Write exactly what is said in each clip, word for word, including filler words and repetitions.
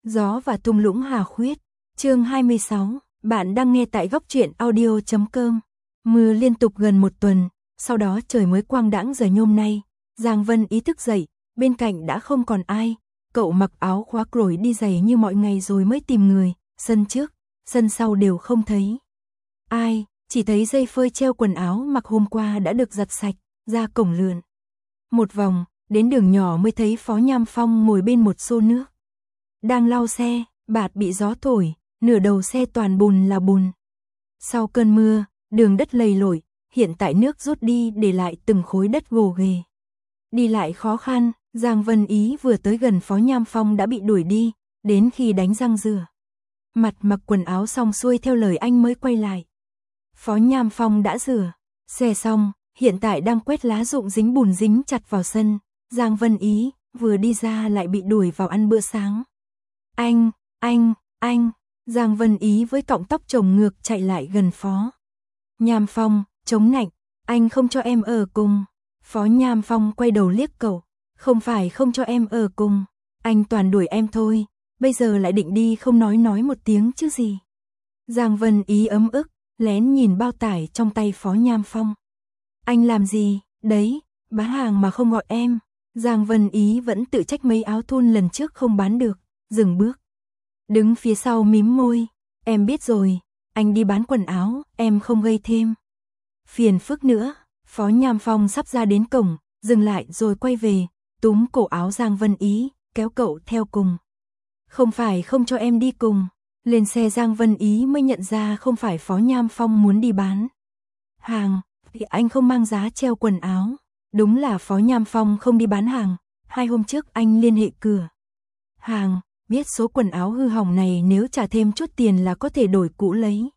Gió và thung lũng Hà Khuyết. Chương hai mươi sáu, bạn đang nghe tại góc truyện audio chấm com. Mưa liên tục gần một tuần, sau đó trời mới quang đãng giờ nhôm nay. Giang Vân ý thức dậy, bên cạnh đã không còn ai. Cậu mặc áo khoác rồi đi giày như mọi ngày rồi mới tìm người, sân trước, sân sau đều không thấy ai, chỉ thấy dây phơi treo quần áo mặc hôm qua đã được giặt sạch, ra cổng lượn một vòng, đến đường nhỏ mới thấy Phó Nham Phong ngồi bên một xô nước. Đang lau xe, bạt bị gió thổi, nửa đầu xe toàn bùn là bùn. Sau cơn mưa, đường đất lầy lội, hiện tại nước rút đi để lại từng khối đất gồ ghề. Đi lại khó khăn, Giang Vân Ý vừa tới gần Phó Nham Phong đã bị đuổi đi, đến khi đánh răng rửa mặt mặc quần áo xong xuôi theo lời anh mới quay lại. Phó Nham Phong đã rửa xe xong, hiện tại đang quét lá rụng dính bùn dính chặt vào sân. Giang Vân Ý vừa đi ra lại bị đuổi vào ăn bữa sáng. Anh, anh, anh, Giang Vân Ý với cọng tóc chồng ngược chạy lại gần Phó Nham Phong, chống nạnh, anh không cho em ở cùng. Phó Nham Phong quay đầu liếc cậu, không phải không cho em ở cùng, anh toàn đuổi em thôi, bây giờ lại định đi không nói nói một tiếng chứ gì. Giang Vân Ý ấm ức, lén nhìn bao tải trong tay Phó Nham Phong. Anh làm gì, đấy, bán hàng mà không gọi em. Giang Vân Ý vẫn tự trách mấy áo thun lần trước không bán được, dừng bước. Đứng phía sau mím môi, em biết rồi, anh đi bán quần áo, em không gây thêm phiền phức nữa. Phó Nham Phong sắp ra đến cổng, dừng lại rồi quay về, túm cổ áo Giang Vân Ý, kéo cậu theo cùng. Không phải không cho em đi cùng. Lên xe Giang Vân Ý mới nhận ra không phải Phó Nham Phong muốn đi bán hàng, thì anh không mang giá treo quần áo. Đúng là Phó Nham Phong không đi bán hàng, hai hôm trước anh liên hệ cửa hàng, biết số quần áo hư hỏng này nếu trả thêm chút tiền là có thể đổi cũ lấy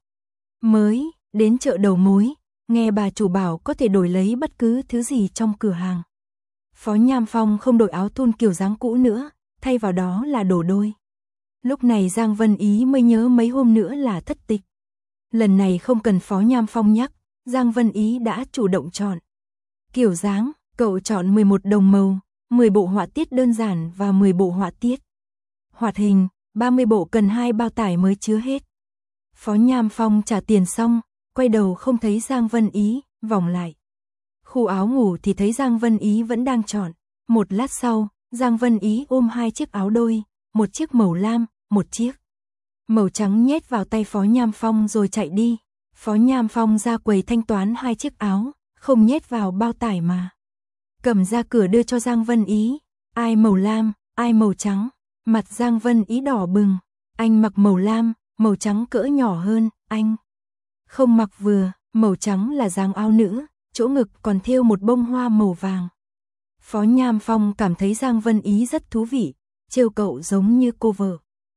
mới. Đến chợ đầu mối, nghe bà chủ bảo có thể đổi lấy bất cứ thứ gì trong cửa hàng. Phó Nham Phong không đổi áo thun kiểu dáng cũ nữa, thay vào đó là đồ đôi. Lúc này Giang Vân Ý mới nhớ mấy hôm nữa là thất tịch. Lần này không cần Phó Nham Phong nhắc, Giang Vân Ý đã chủ động chọn kiểu dáng, cậu chọn mười một đồng màu, mười bộ họa tiết đơn giản và mười bộ họa tiết hoạt hình, ba mươi bộ cần hai bao tải mới chứa hết. Phó Nham Phong trả tiền xong, quay đầu không thấy Giang Vân Ý, vòng lại khu áo ngủ thì thấy Giang Vân Ý vẫn đang chọn. Một lát sau, Giang Vân Ý ôm hai chiếc áo đôi, một chiếc màu lam, một chiếc màu trắng nhét vào tay Phó Nham Phong rồi chạy đi. Phó Nham Phong ra quầy thanh toán hai chiếc áo, không nhét vào bao tải mà cầm ra cửa đưa cho Giang Vân Ý. Ai màu lam, ai màu trắng. Mặt Giang Vân Ý đỏ bừng. Anh mặc màu lam, màu trắng cỡ nhỏ hơn. Anh không mặc vừa, màu trắng là dáng áo nữ, chỗ ngực còn thêu một bông hoa màu vàng. Phó Nham Phong cảm thấy Giang Vân Ý rất thú vị, trêu cậu giống như cô vợ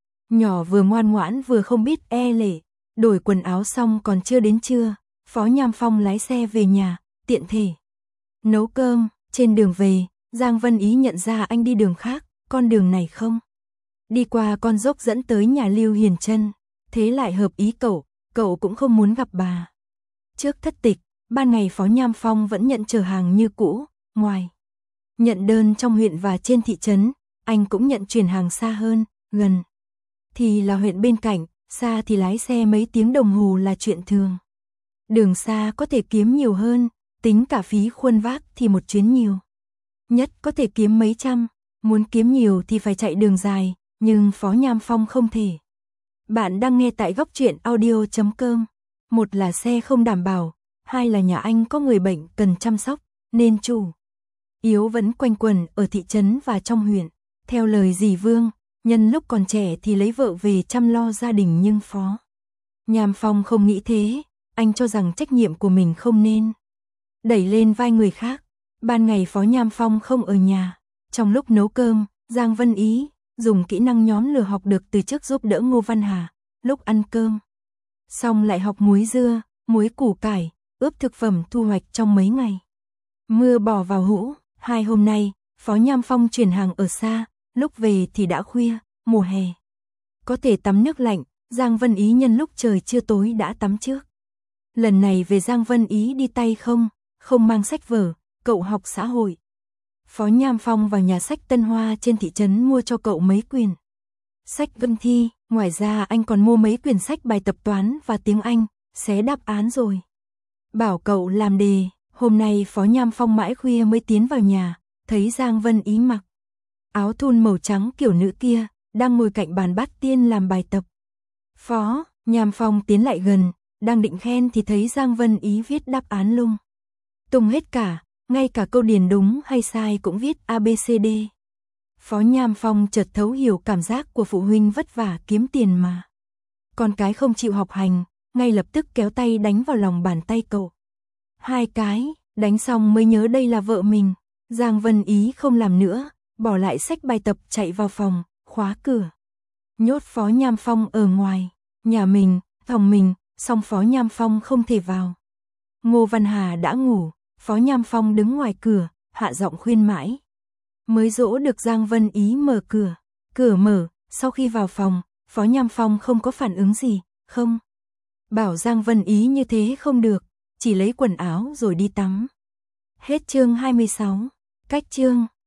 nhỏ vừa ngoan ngoãn vừa không biết e lệ. Đổi quần áo xong còn chưa đến trưa, Phó Nham Phong lái xe về nhà, tiện thể nấu cơm. Trên đường về, Giang Vân Ý nhận ra anh đi đường khác, con đường này không đi qua con dốc dẫn tới nhà Lưu Hiền Trân, thế lại hợp ý cậu, cậu cũng không muốn gặp bà. Trước thất tịch, ban ngày Phó Nham Phong vẫn nhận chở hàng như cũ, ngoài nhận đơn trong huyện và trên thị trấn, anh cũng nhận chuyển hàng xa hơn, gần thì là huyện bên cạnh, xa thì lái xe mấy tiếng đồng hồ là chuyện thường. Đường xa có thể kiếm nhiều hơn, tính cả phí khuân vác thì một chuyến nhiều nhất có thể kiếm mấy trăm, muốn kiếm nhiều thì phải chạy đường dài, nhưng Phó Nham Phong không thể. Bạn đang nghe tại góc truyện audio chấm com. Một là xe không đảm bảo, hai là nhà anh có người bệnh cần chăm sóc, nên chủ yếu vẫn quanh quẩn ở thị trấn và trong huyện. Theo lời dì Vương, nhân lúc còn trẻ thì lấy vợ về chăm lo gia đình, nhưng Phó Nham Phong không nghĩ thế, anh cho rằng trách nhiệm của mình không nên đẩy lên vai người khác. Ban ngày Phó Nham Phong không ở nhà, trong lúc nấu cơm, Giang Vân Ý dùng kỹ năng nhóm lửa học được từ trước giúp đỡ Ngô Văn Hà, lúc ăn cơm xong lại học muối dưa, muối củ cải, ướp thực phẩm thu hoạch trong mấy ngày mưa bỏ vào hũ. Hai hôm nay, Phó Nham Phong chuyển hàng ở xa, lúc về thì đã khuya, mùa hè có thể tắm nước lạnh. Giang Vân Ý nhân lúc trời chưa tối đã tắm trước. Lần này về Giang Vân Ý đi tay không, không mang sách vở, cậu học xã hội. Phó Nham Phong vào nhà sách Tân Hoa trên thị trấn mua cho cậu mấy quyển sách Vân Thi, ngoài ra anh còn mua mấy quyển sách bài tập toán và tiếng Anh, xé đáp án rồi. Bảo cậu làm đề, hôm nay Phó Nham Phong mãi khuya mới tiến vào nhà, thấy Giang Vân Ý mặc áo thun màu trắng kiểu nữ kia, đang ngồi cạnh bàn bát tiên làm bài tập. Phó Nham Phong tiến lại gần, đang định khen thì thấy Giang Vân Ý viết đáp án lung tung hết cả, ngay cả câu điền đúng hay sai cũng viết a bê xê đê. Phó Nham Phong chợt thấu hiểu cảm giác của phụ huynh vất vả kiếm tiền mà. Con cái không chịu học hành, ngay lập tức kéo tay đánh vào lòng bàn tay cậu. Hai cái, đánh xong mới nhớ đây là vợ mình. Giang Vân Ý không làm nữa, bỏ lại sách bài tập chạy vào phòng, khóa cửa. Nhốt Phó Nham Phong ở ngoài, nhà mình, phòng mình, song Phó Nham Phong không thể vào. Ngô Văn Hà đã ngủ, Phó Nham Phong đứng ngoài cửa, hạ giọng khuyên mãi. Mới dỗ được Giang Vân Ý mở cửa. Cửa mở, sau khi vào phòng, Phó Nham Phong không có phản ứng gì, không. Bảo Giang Vân Ý như thế không được, chỉ lấy quần áo rồi đi tắm. Hết chương hai mươi sáu, cách chương.